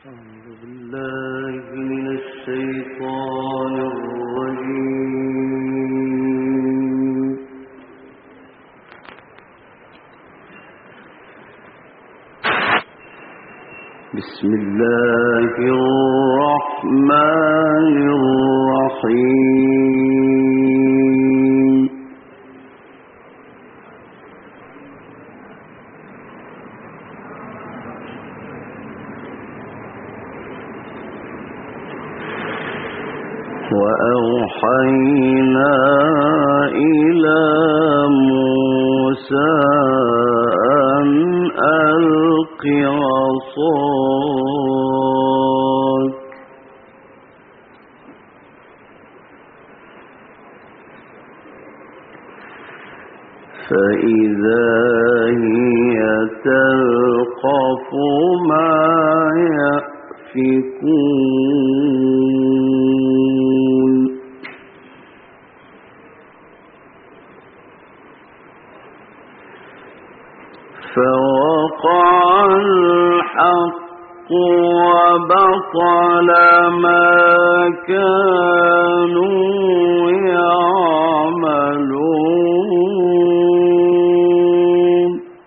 أعوذ بالله من الشيطان الرجيم. بسم الله الرحمن الرحيم. وأوحينا إلى موسى أن ألق عصاك فإذا هي تلقف ما يأفكون. فوقع الحق وبطل ما كانوا يعملون.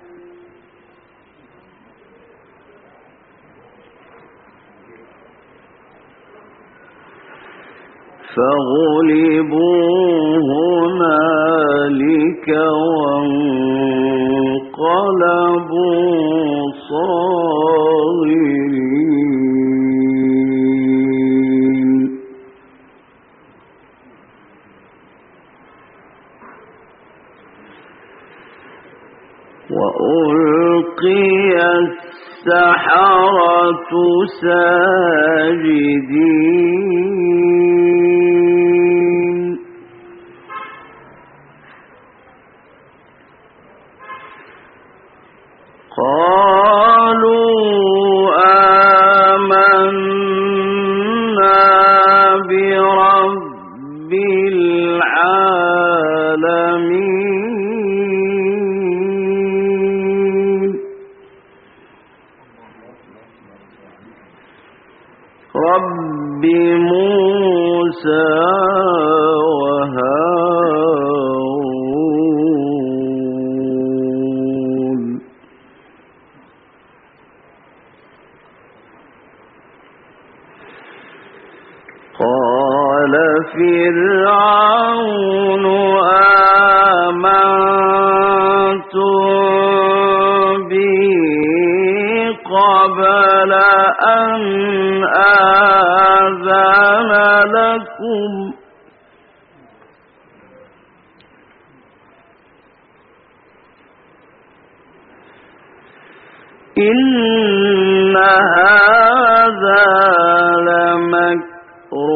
فغلبوا هنالك وانقلبوا صاغرين. وألقي السحرة ساجدين. قالوا آمنا برب العالمين رب موسى وهارون. قال فرعون آمنتم به قبل أن آذن لكم إن هذا لمكر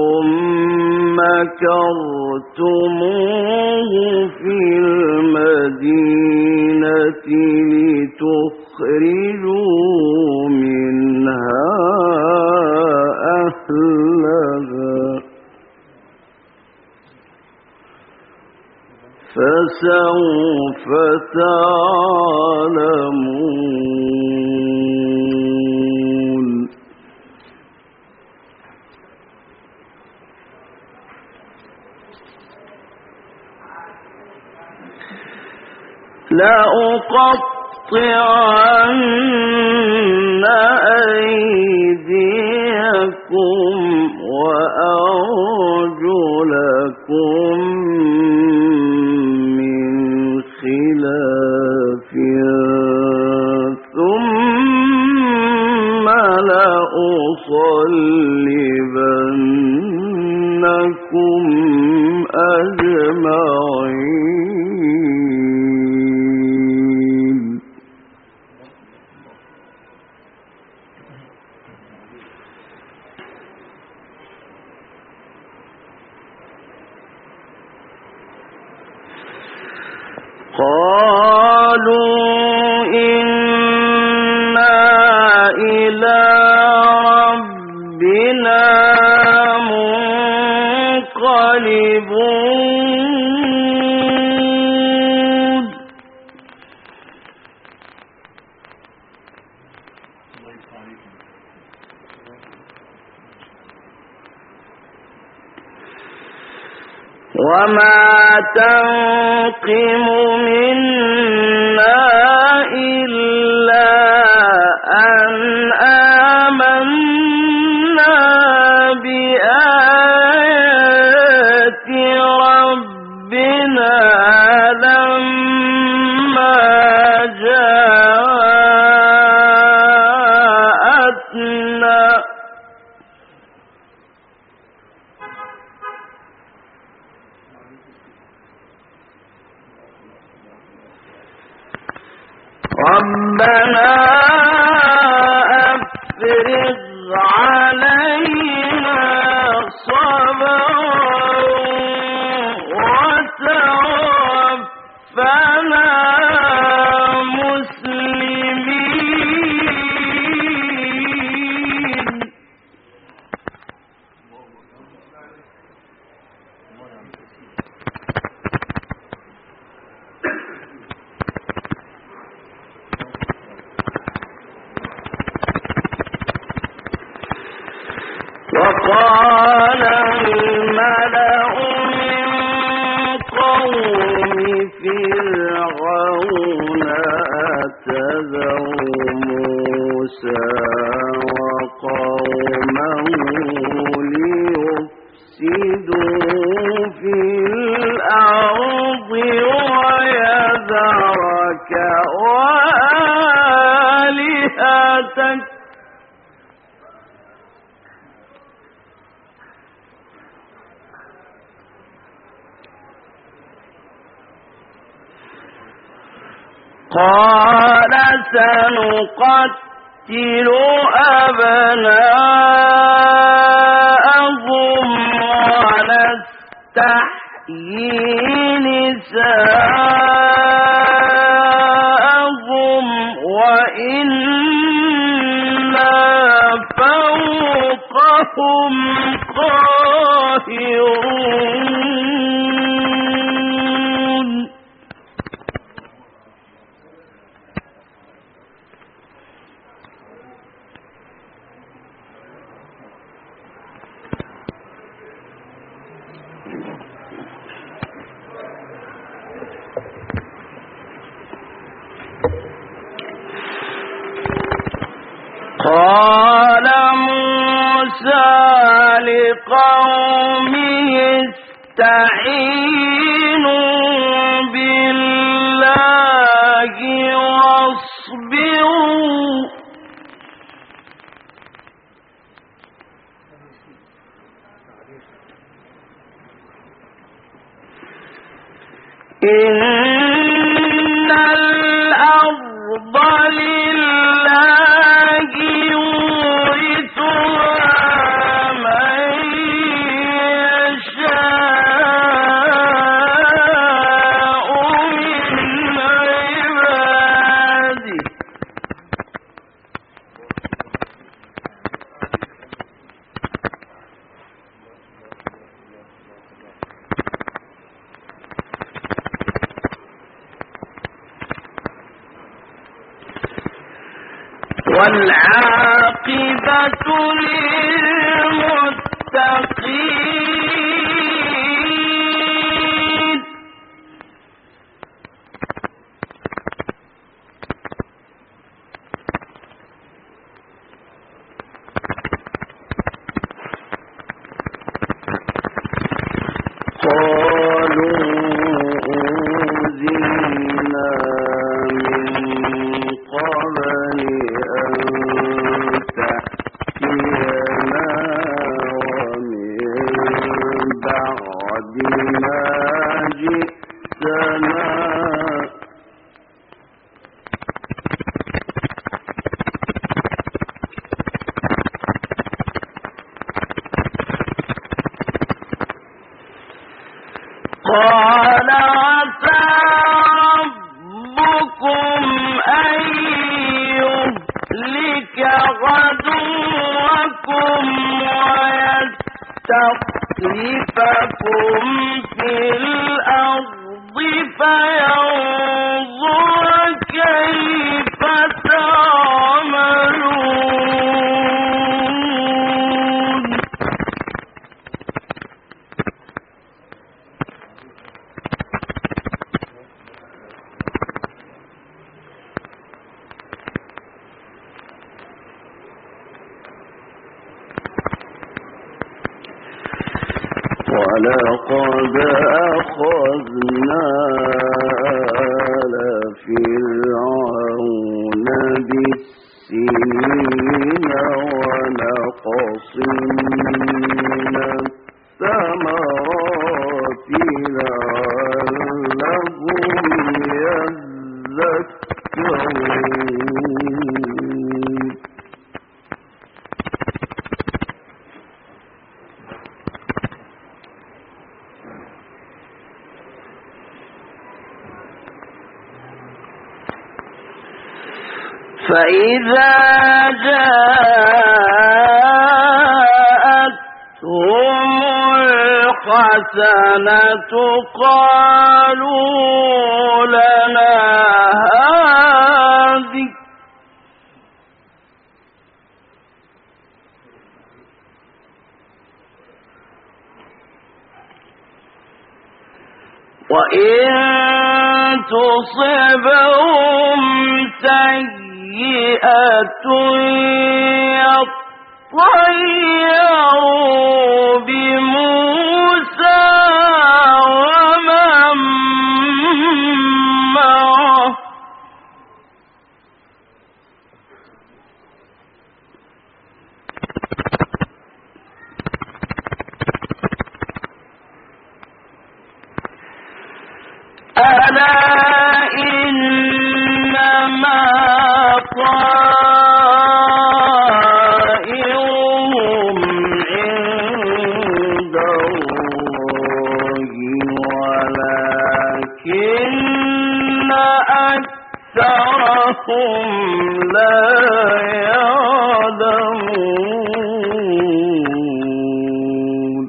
مكرتموه في المدينة لتخرجوا منها أهلها فسوف تعلمون. لأقطعن أيديكم وأرجلكم من خلاف ثم لأصلبنكم أجمعين. قالوا إنا إلى ربنا منقلبون. وما تنقم منا إلا أن آمنا بآيات ربنا لما جاءتنا ربنا أفرغ علينا صبرا وتوفنا مسلمين وقال الملأ من قوم فرعون أتذر موسى وقومه ليفسدوا في الأرض ويذرك وآلهتك قال سنقتل أبناءهم ونستحيي نساءهم وإنا فوقهم قاهرون قال موسى لقومه استعينوا بالله واصبروا إن الأرض لله يورثها من يشاء من عباده والعاقبة للمتقين قالوا أوذينا من قبل أن تأتينا ومن بعد ما جئتنا قال عسى ربكم أن يهلك عدوكم ويستخلفكم في الأرض فينظر كيف تعملون ولقد أخذنا آل فرعون بالسنين ونقص من الثمرات لعلهم يذكرون فإذا جاءتهم الحسنة قالوا لنا هذه وإن تصبهم سيئة يطيروا بموسى ومن معه ألا إنما طائرهم عند الله ولكن أكثرهم لا يعلمون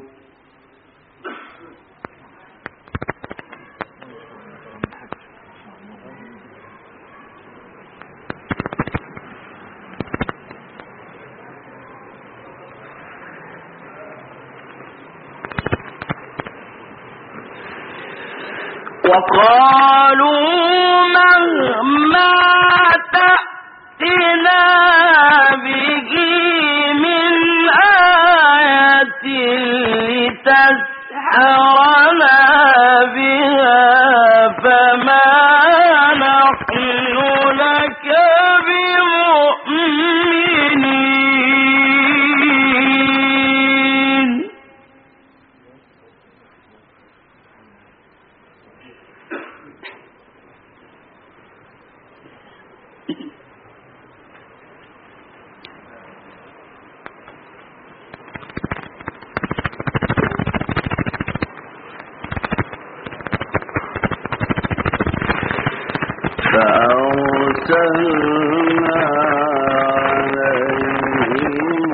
وقالوا مهما تأتنا به من آية لتسحرنا بها فما نحن لك بمؤمنين فأرسلنا عليهم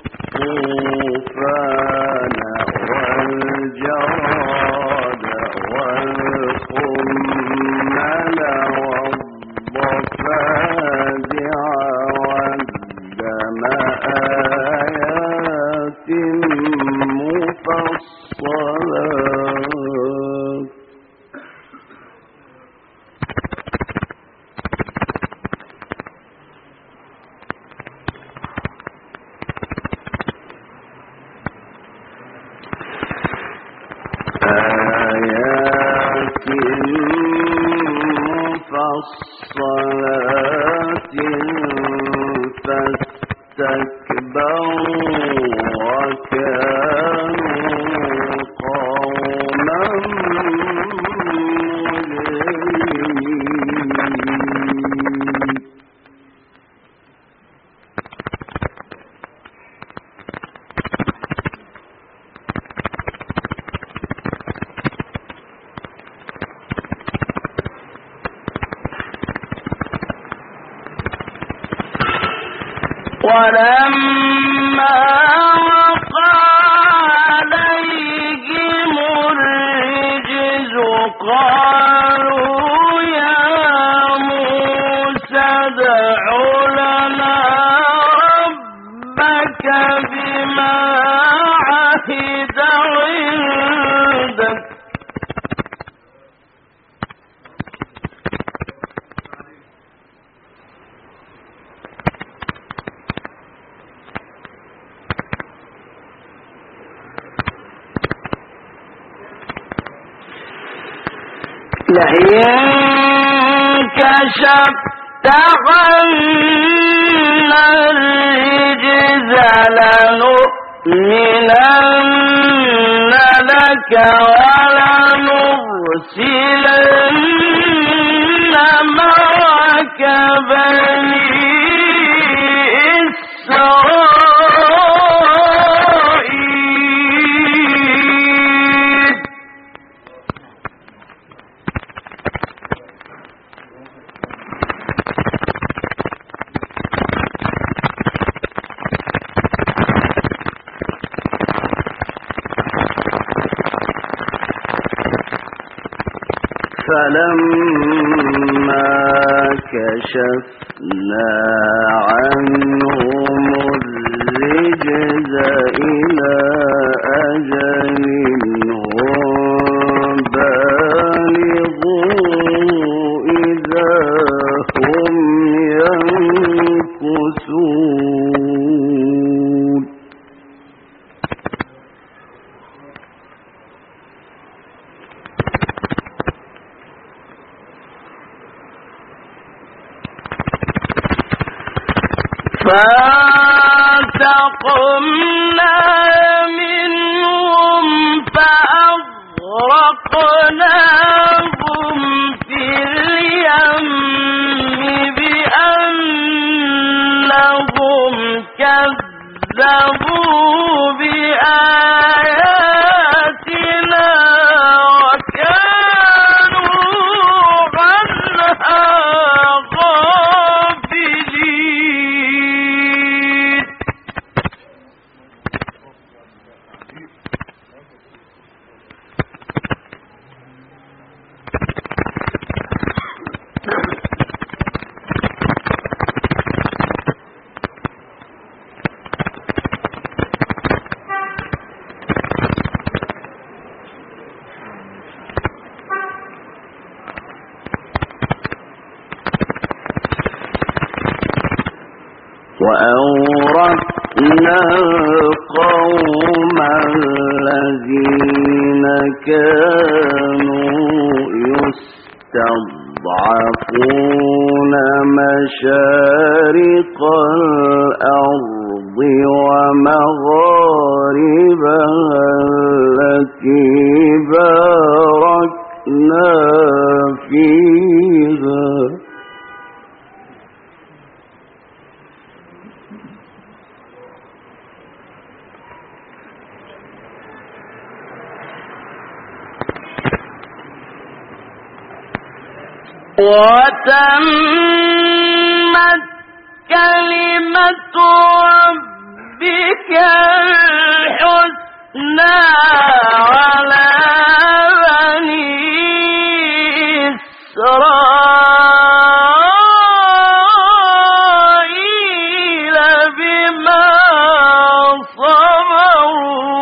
الطوفان والجراد والقمل والضفادع والدم آيات مفصلات فاستكبروا وكانوا قوما مجرمين ولما وقع عليهم الرجز قالوا يا موسى ادع لنا ربك بما عهد عندك لئن كشفت عنا الرجز لنؤمنن لك ولنرسلن معك بني إسرائيل. فلما كشفنا عنهم الرجز إلى أجل هم بالغوه إذا هم ينكثون. فانتقمنا منهم فأغرقناهم في اليم بأنهم كذبوا بآياتنا وكانوا عنها غافلين. وأورثنا القوم الذين كانوا يستضعفون مشارق الأرض ومغاربها التي باركنا فيها وتمت كلمة ربك الحسنى على بني إسرائيل بما صبروا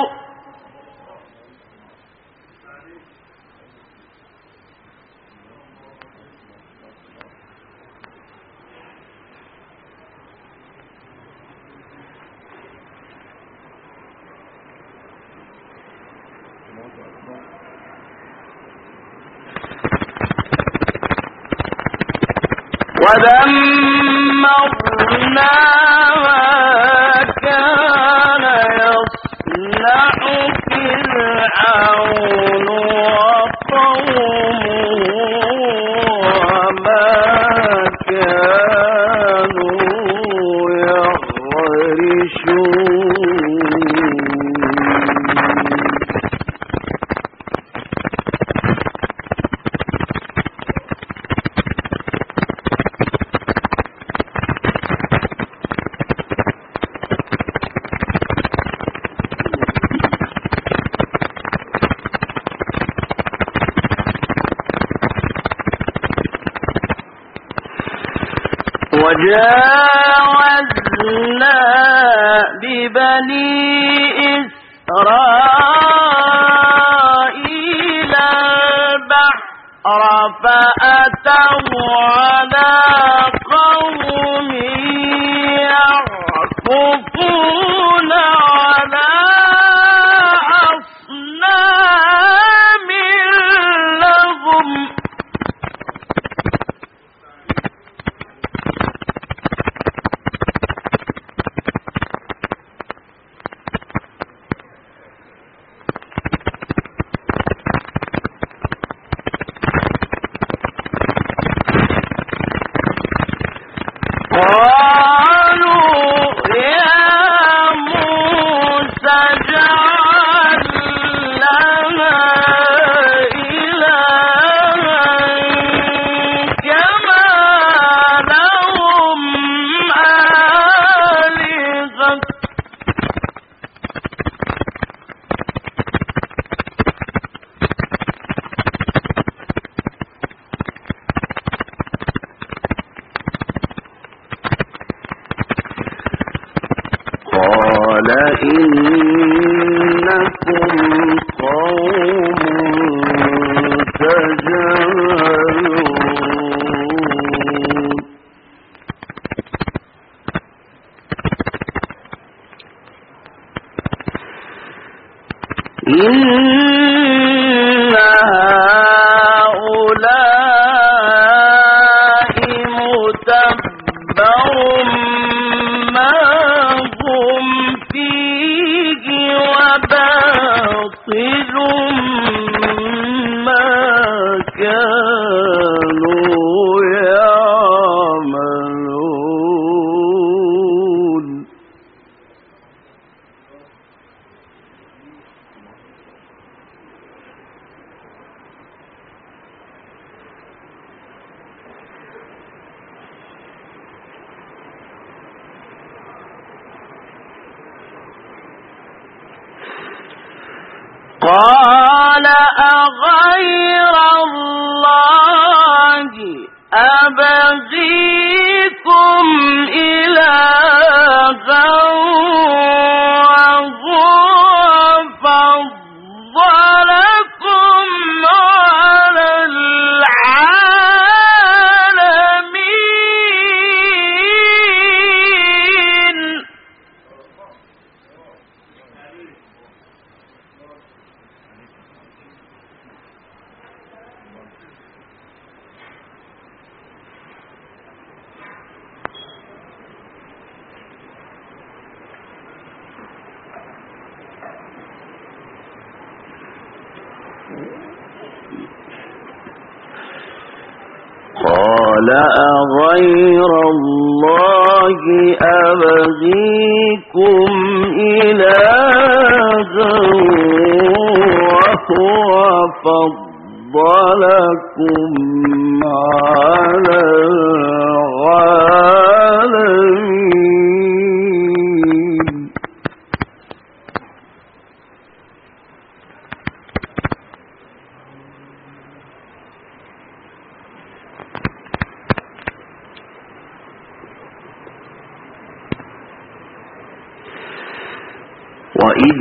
ودمرنا ما كان يصنع فرعون وقومه وما كانوا يعرشون. وجاوزنا ببني إسرائيل البحر فأتوا على قوم يعكفون على أصنام لهم قال إنكم قوم تجهلون إن هؤلاء متبر ما هم فيه وباطل ما كانوا يعملون قال أغير الله أبغيكم إلها وهو فضلكم على العالمين قال أغير الله أبغيكم إلها وهو فضلكم على العالمين وإذ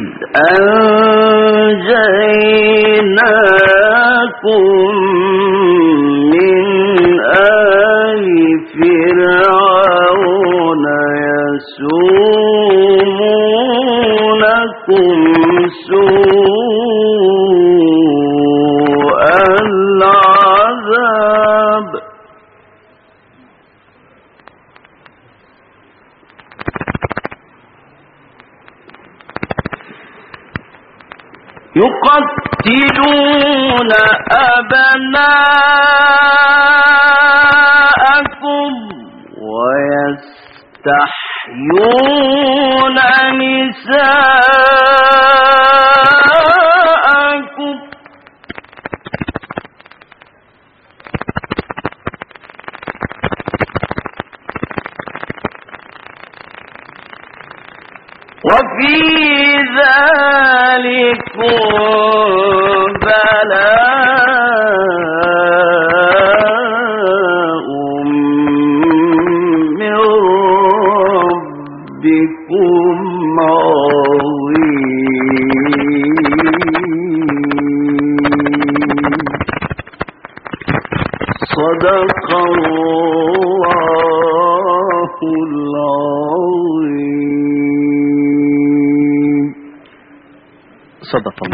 أنجيناكم من آل فرعون يسومونكم سوء العذاب يقتلون أبناءكم ويستحيون نساءكم وفي ذلكم بلاء من ربكم عظيم صدق الله العظيم. صدق الله.